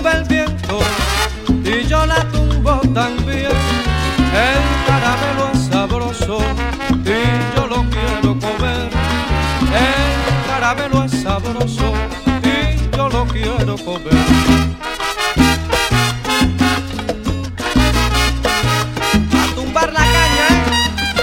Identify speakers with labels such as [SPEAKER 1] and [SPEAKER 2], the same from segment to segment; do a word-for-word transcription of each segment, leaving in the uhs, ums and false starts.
[SPEAKER 1] tumba el viento y yo la tumbo también. El caramelo es sabroso y yo lo quiero comer. El caramelo es sabroso y yo lo quiero comer. A tumbar la caña, ¿eh?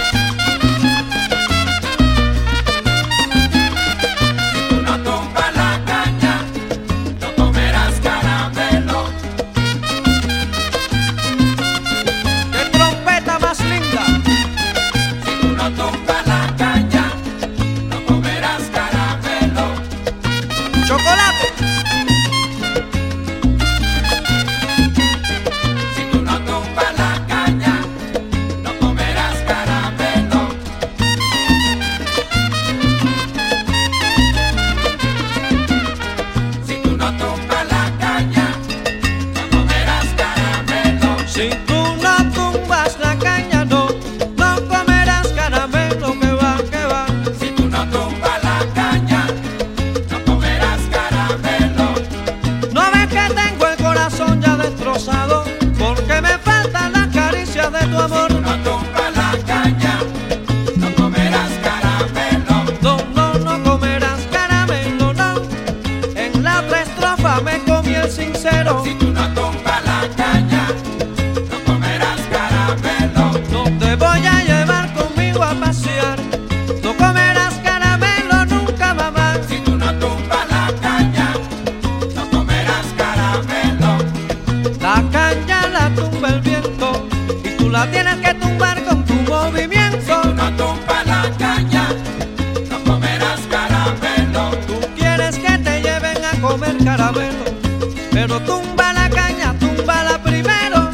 [SPEAKER 1] Porque me faltan las caricias de tu amor.
[SPEAKER 2] Si no tumbas la caña, no comerás caramelo.
[SPEAKER 1] No, no, no comerás caramelo, no. En la otra estrofa me comí el sincero.
[SPEAKER 2] Si tú no tumbas la caña, no comerás caramelo.
[SPEAKER 1] No te voy a llevar conmigo a pasear. No comerás caramelo nunca, mamá.
[SPEAKER 2] Si tú no tumbas la caña, no comerás caramelo.
[SPEAKER 1] La caña la tumba el viento y tú la tienes que tumbar con tu movimiento.
[SPEAKER 2] Si tú no tumbas la caña, no comerás caramelo.
[SPEAKER 1] Tú quieres que te lleven a comer caramelo, pero tumba la caña, túmbala primero.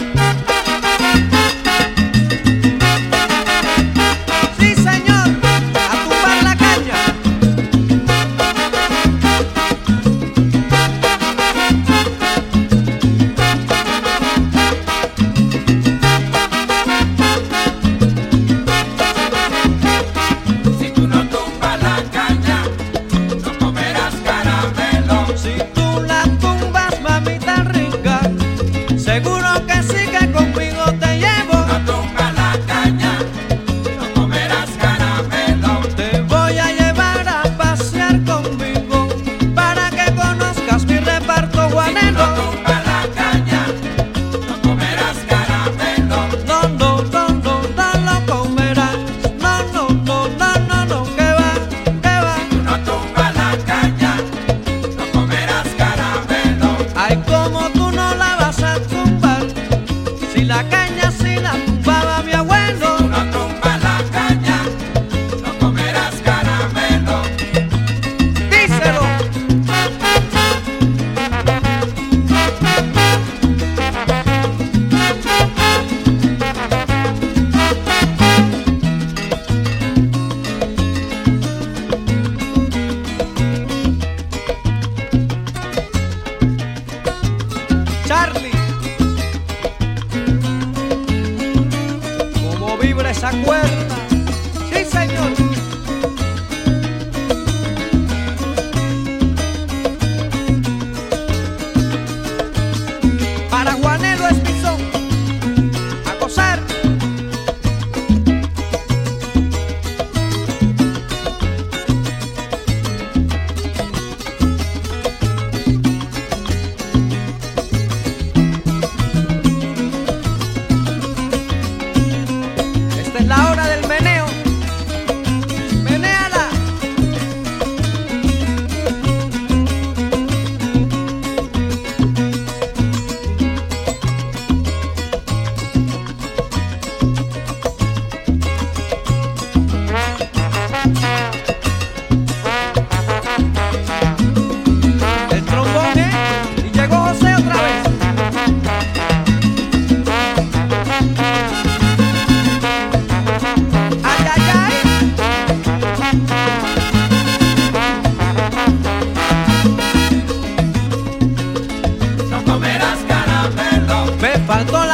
[SPEAKER 1] Sí, señor, a tumbar la caña.
[SPEAKER 2] Si tú no tumbas la caña, no comerás caramelo.
[SPEAKER 1] Si tú la tumbas, mamita rica, seguro que sí que conmigo te llevo.
[SPEAKER 2] No tumbas la caña, no comerás caramelo.
[SPEAKER 1] Te voy a llevar a pasear conmigo para que conozcas mi reparto
[SPEAKER 2] Si tú no
[SPEAKER 1] juanero.
[SPEAKER 2] tumbas la caña, no comerás caramelo.
[SPEAKER 1] No, no, no, no, no lo comerás. No, no, no, no, no, no, que va, que va.
[SPEAKER 2] Si tú no tumbas la caña, no comerás caramelo.
[SPEAKER 1] Ay, como tú no la vas a tumbar, si la caña sí la tumbaba mi
[SPEAKER 2] Si
[SPEAKER 1] abuelo.
[SPEAKER 2] tú no tumbas la caña, no comerás caramelo.
[SPEAKER 1] Díselo. Charlie, cómo vibra esa cuerda. Sí, señor. Para Juanelo Espizón, a gozar. Esta es la hora del meneo. Menéala. El trombón, ¿eh? Y llegó José otra vez. Ay, ay, ay.
[SPEAKER 2] No comerás caramelo.
[SPEAKER 1] Me faltó